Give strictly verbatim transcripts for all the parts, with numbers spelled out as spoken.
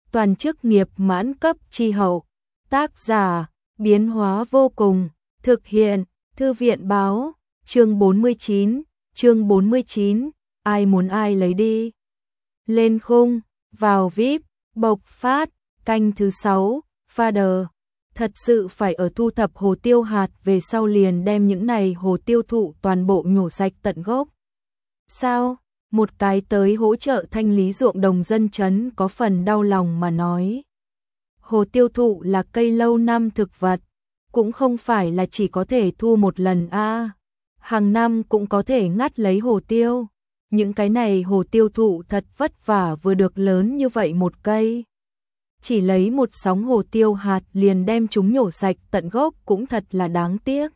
toàn chức nghiệp mãn cấp chi hậu. Tác giả, biến hóa vô cùng, thực hiện, thư viện báo, chương bốn mươi chín, chương bốn mươi chín, ai muốn ai lấy đi. Lên khung, vào vi ai pi, bộc phát, canh thứ sáu, Father. Thật sự phải ở thu thập hồ tiêu hạt về sau liền đem những này hồ tiêu thụ toàn bộ nhổ sạch tận gốc. Sao? Một cái tới hỗ trợ thanh lý ruộng đồng dân chấn có phần đau lòng mà nói. Hồ tiêu thụ là cây lâu năm thực vật, cũng không phải là chỉ có thể thu một lần a. À, hàng năm cũng có thể ngắt lấy hồ tiêu. Những cái này hồ tiêu thụ thật vất vả vừa được lớn như vậy một cây. Chỉ lấy một sóng hồ tiêu hạt liền đem chúng nhổ sạch tận gốc cũng thật là đáng tiếc.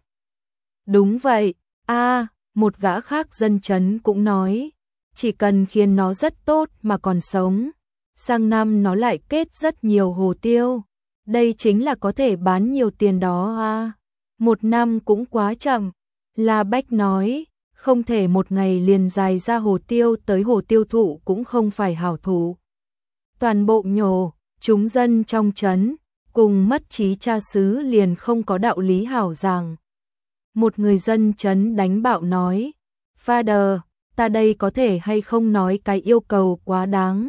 Đúng vậy, a, à, một gã khác dân chấn cũng nói, chỉ cần khiến nó rất tốt mà còn sống, sang năm nó lại kết rất nhiều hồ tiêu. Đây chính là có thể bán nhiều tiền đó a. À. Một năm cũng quá chậm. La Bách nói, không thể một ngày liền dài ra hồ tiêu tới hồ tiêu thụ cũng không phải hảo thủ. Toàn bộ nhổ, chúng dân trong trấn, cùng mất trí cha xứ liền không có đạo lý hảo giảng. Một người dân trấn đánh bạo nói, Father, ta đây có thể hay không nói cái yêu cầu quá đáng.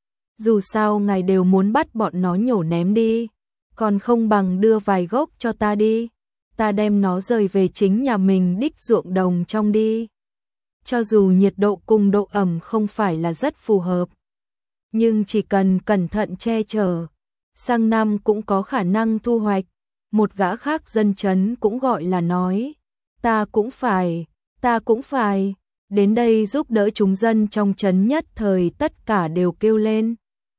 Dù sao ngài đều muốn bắt bọn nó nhổ ném đi, còn không bằng đưa vài gốc cho ta đi. Ta đem nó rời về chính nhà mình đích ruộng đồng trong đi. Cho dù nhiệt độ cùng độ ẩm không phải là rất phù hợp, nhưng chỉ cần cẩn thận che chở, sang năm cũng có khả năng thu hoạch. Một gã khác dân chấn cũng gọi là nói, ta cũng phải, ta cũng phải, đến đây giúp đỡ chúng dân trong trấn nhất thời tất cả đều kêu lên.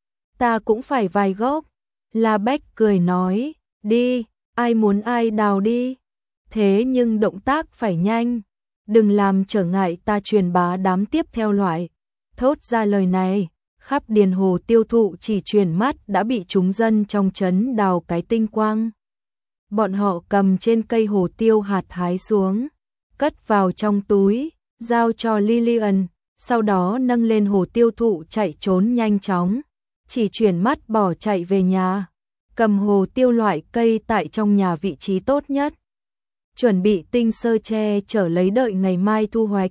Ta cũng phải vài gốc. La Bách cười nói, đi, ai muốn ai đào đi. Thế nhưng động tác phải nhanh, đừng làm trở ngại ta truyền bá đám tiếp theo loại. Thốt ra lời này, khắp điền hồ tiêu thụ chỉ chuyển mắt đã bị chúng dân trong trấn đào cái tinh quang. Bọn họ cầm trên cây hồ tiêu hạt hái xuống, cất vào trong túi, giao cho Lillian, sau đó nâng lên hồ tiêu thụ chạy trốn nhanh chóng, chỉ chuyển mắt bỏ chạy về nhà, cầm hồ tiêu loại cây tại trong nhà vị trí tốt nhất, chuẩn bị tinh sơ che chở lấy đợi ngày mai thu hoạch.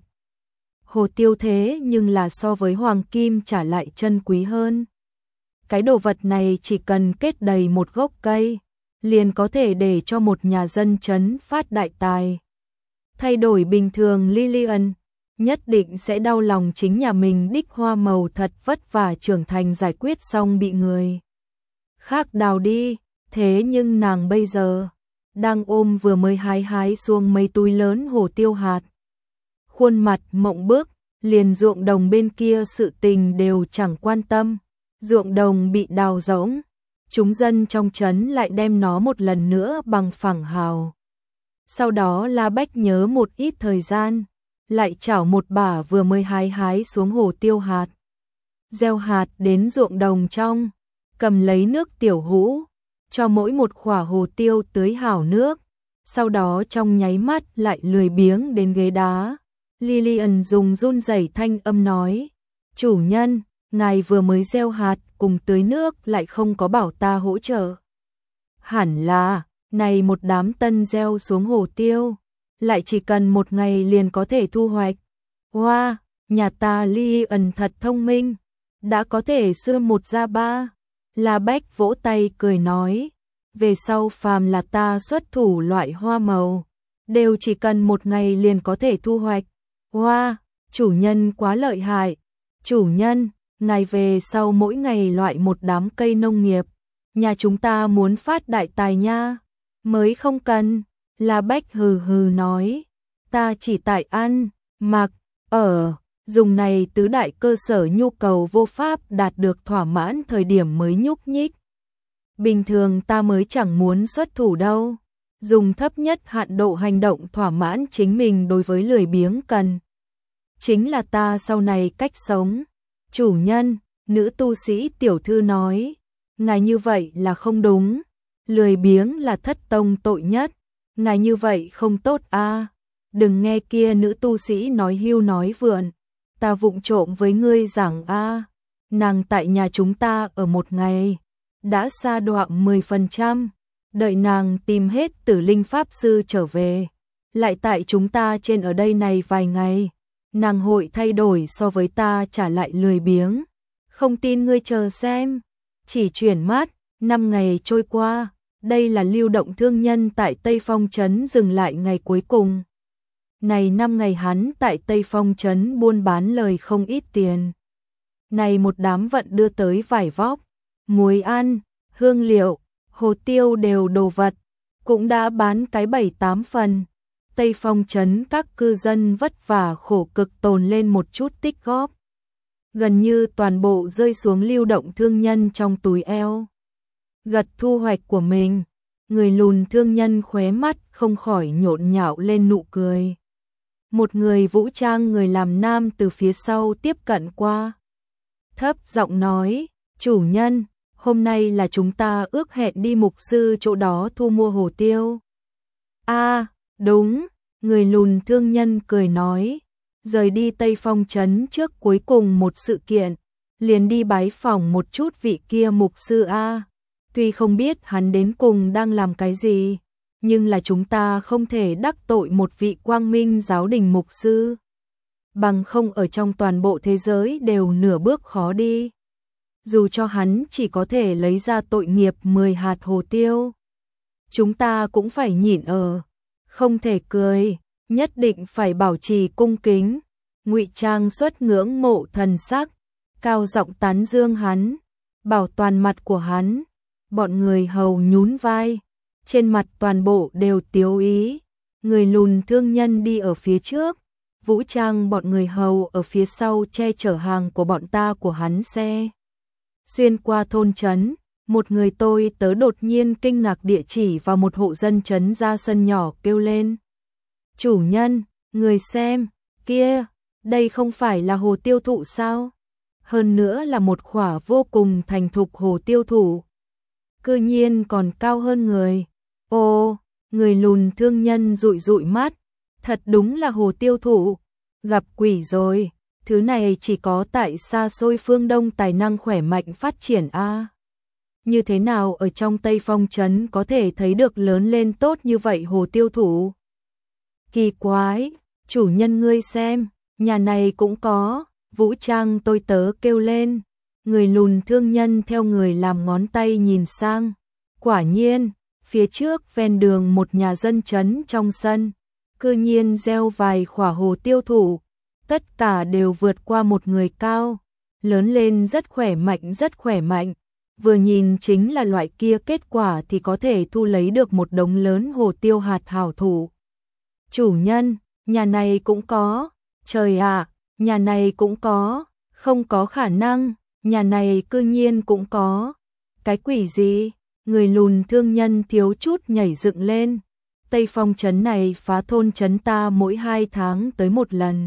Hồ tiêu thế nhưng là so với hoàng kim trả lại chân quý hơn. Cái đồ vật này chỉ cần kết đầy một gốc cây, liền có thể để cho một nhà dân trấn phát đại tài. Thay đổi bình thường Lillian nhất định sẽ đau lòng chính nhà mình đích hoa màu thật vất vả trưởng thành giải quyết xong bị người khác đào đi. Thế nhưng nàng bây giờ đang ôm vừa mới hái hái xuống mấy túi lớn hồ tiêu hạt. Khuôn mặt mộng bức, liền ruộng đồng bên kia sự tình đều chẳng quan tâm. Ruộng đồng bị đào rỗng, chúng dân trong trấn lại đem nó một lần nữa bằng phẳng hào. Sau đó La Bách nhớ một ít thời gian, lại chảo một bả vừa mới hái hái xuống hồ tiêu hạt. Gieo hạt đến ruộng đồng trong, cầm lấy nước tiểu hũ, cho mỗi một khỏa hồ tiêu tưới hảo nước, sau đó trong nháy mắt lại lười biếng đến ghế đá. Lillian dùng run rẩy thanh âm nói, chủ nhân, ngài vừa mới gieo hạt cùng tưới nước lại không có bảo ta hỗ trợ. Hẳn là, này một đám tân gieo xuống hồ tiêu, lại chỉ cần một ngày liền có thể thu hoạch. Wow, nhà ta Lillian thật thông minh, đã có thể xưa một ra ba. La Bách vỗ tay cười nói, về sau phàm là ta xuất thủ loại hoa màu, đều chỉ cần một ngày liền có thể thu hoạch. Hoa, chủ nhân quá lợi hại. Chủ nhân, ngài về sau mỗi ngày loại một đám cây nông nghiệp, nhà chúng ta muốn phát đại tài nha. Mới không cần. La Bách hừ hừ nói, ta chỉ tại ăn, mặc, ở, dùng này tứ đại cơ sở nhu cầu vô pháp đạt được thỏa mãn thời điểm mới nhúc nhích. Bình thường ta mới chẳng muốn xuất thủ đâu. Dùng thấp nhất hạn độ hành động thỏa mãn chính mình đối với lười biếng cần. Chính là ta sau này cách sống. Chủ nhân, nữ tu sĩ tiểu thư nói, ngài như vậy là không đúng. Lười biếng là thất tông tội nhất. Ngài như vậy không tốt a. À. Đừng nghe kia nữ tu sĩ nói hưu nói vượn. Ta vụng trộm với ngươi rằng a, à, nàng tại nhà chúng ta ở một ngày, đã sa đọa mười phần trăm, đợi nàng tìm hết Tử Linh Pháp Sư trở về. Lại tại chúng ta trên ở đây này vài ngày, nàng hội thay đổi so với ta trả lại lười biếng. Không tin ngươi chờ xem. Chỉ chuyển mắt, năm ngày trôi qua, đây là Lưu Động thương nhân tại Tây Phong Trấn dừng lại ngày cuối cùng. Này năm ngày hắn tại Tây Phong Trấn buôn bán lời không ít tiền. Này một đám vận đưa tới vải vóc, muối ăn, hương liệu, hồ tiêu đều đồ vật, cũng đã bán cái bảy tám phần. Tây Phong Trấn các cư dân vất vả khổ cực tồn lên một chút tích góp. Gần như toàn bộ rơi xuống Lưu Động thương nhân trong túi eo. Gật thu hoạch của mình, người lùn thương nhân khóe mắt không khỏi nhộn nhạo lên nụ cười. Một người vũ trang người làm nam từ phía sau tiếp cận qua. Thấp giọng nói, chủ nhân, hôm nay là chúng ta ước hẹn đi mục sư chỗ đó thu mua hồ tiêu. A, đúng, người lùn thương nhân cười nói, rời đi Tây Phong Trấn trước cuối cùng một sự kiện, liền đi bái phỏng một chút vị kia mục sư A. Tuy không biết hắn đến cùng đang làm cái gì, nhưng là chúng ta không thể đắc tội một vị quang minh giáo đình mục sư. Bằng không ở trong toàn bộ thế giới đều nửa bước khó đi. Dù cho hắn chỉ có thể lấy ra tội nghiệp mười hạt hồ tiêu. Chúng ta cũng phải nhịn ở, không thể cười, nhất định phải bảo trì cung kính. Ngụy Trang xuất ngưỡng mộ thần sắc, cao giọng tán dương hắn, bảo toàn mặt của hắn. Bọn người hầu nhún vai, trên mặt toàn bộ đều tiếu ý. Người lùn thương nhân đi ở phía trước, vũ trang bọn người hầu ở phía sau che chở hàng của bọn ta của hắn xe. Xuyên qua thôn trấn, một người tôi tớ đột nhiên kinh ngạc địa chỉ vào một hộ dân trấn ra sân nhỏ kêu lên. Chủ nhân, người xem, kia, đây không phải là hồ tiêu thụ sao? Hơn nữa là một khỏa vô cùng thành thục hồ tiêu thụ. Cư nhiên còn cao hơn người. Ồ, người lùn thương nhân dụi dụi mắt, thật đúng là hồ tiêu thụ. Gặp quỷ rồi, thứ này chỉ có tại xa xôi phương Đông tài năng khỏe mạnh phát triển a. Như thế nào ở trong Tây Phong Trấn có thể thấy được lớn lên tốt như vậy hồ tiêu thụ? Kỳ quái, chủ nhân ngươi xem, nhà này cũng có. Vũ trang tôi tớ kêu lên. Người lùn thương nhân theo người làm ngón tay nhìn sang. Quả nhiên, phía trước ven đường một nhà dân trấn trong sân, cư nhiên gieo vài khỏa hồ tiêu thụ, tất cả đều vượt qua một người cao, lớn lên rất khỏe mạnh rất khỏe mạnh, vừa nhìn chính là loại kia kết quả thì có thể thu lấy được một đống lớn hồ tiêu hạt hảo thủ. Chủ nhân, nhà này cũng có, trời ạ, nhà này cũng có, không có khả năng, nhà này cư nhiên cũng có, cái quỷ gì? Người lùn thương nhân thiếu chút nhảy dựng lên. Tây Phong Trấn này phá thôn trấn ta mỗi hai tháng tới một lần.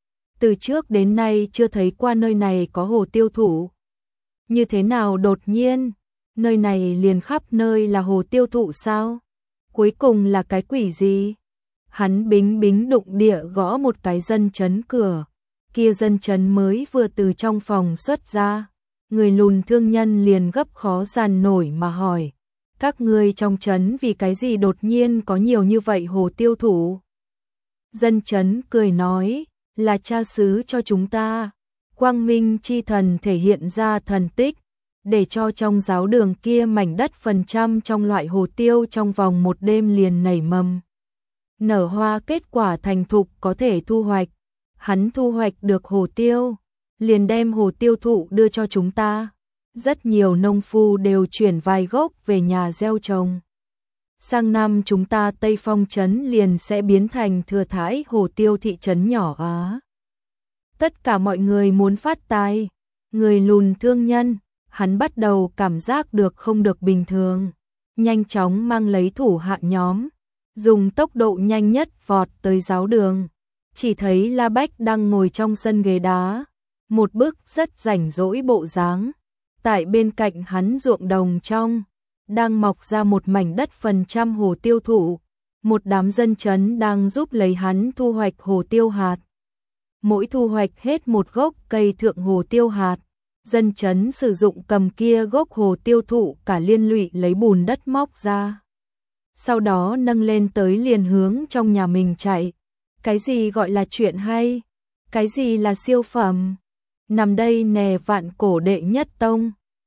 Từ trước đến nay chưa thấy qua nơi này có hồ tiêu thụ. Như thế nào đột nhiên, nơi này liền khắp nơi là hồ tiêu thụ sao? Cuối cùng là cái quỷ gì? Hắn bính bính đụng địa gõ một cái dân trấn cửa. Kia dân trấn mới vừa từ trong phòng xuất ra. Người lùn thương nhân liền gấp khó dàn nổi mà hỏi. Các ngươi trong trấn vì cái gì đột nhiên có nhiều như vậy hồ tiêu thụ? Dân trấn cười nói, là cha xứ cho chúng ta. Quang Minh chi thần thể hiện ra thần tích, để cho trong giáo đường kia mảnh đất phần trăm trong loại hồ tiêu trong vòng một đêm liền nảy mầm. Nở hoa kết quả thành thục có thể thu hoạch. Hắn thu hoạch được hồ tiêu, liền đem hồ tiêu thụ đưa cho chúng ta. Rất nhiều nông phu đều chuyển vài gốc về nhà gieo trồng. Sang năm chúng ta Tây Phong Trấn liền sẽ biến thành thừa thãi hồ tiêu thị trấn nhỏ Á. Tất cả mọi người muốn phát tài. Người lùn thương nhân, hắn bắt đầu cảm giác được không được bình thường. Nhanh chóng mang lấy thủ hạ nhóm, dùng tốc độ nhanh nhất vọt tới giáo đường. Chỉ thấy La Bách đang ngồi trong sân ghế đá, một bức rất rảnh rỗi bộ dáng. Tại bên cạnh hắn ruộng đồng trong, đang mọc ra một mảnh đất phần trăm hồ tiêu thụ. Một đám dân trấn đang giúp lấy hắn thu hoạch hồ tiêu hạt. Mỗi thu hoạch hết một gốc cây thượng hồ tiêu hạt, dân chấn sử dụng cầm kia gốc hồ tiêu thụ cả liên lụy lấy bùn đất móc ra. Sau đó nâng lên tới liền hướng trong nhà mình chạy. Cái gì gọi là chuyện hay? Cái gì là siêu phẩm? Nằm đây nè vạn cổ đệ nhất tông.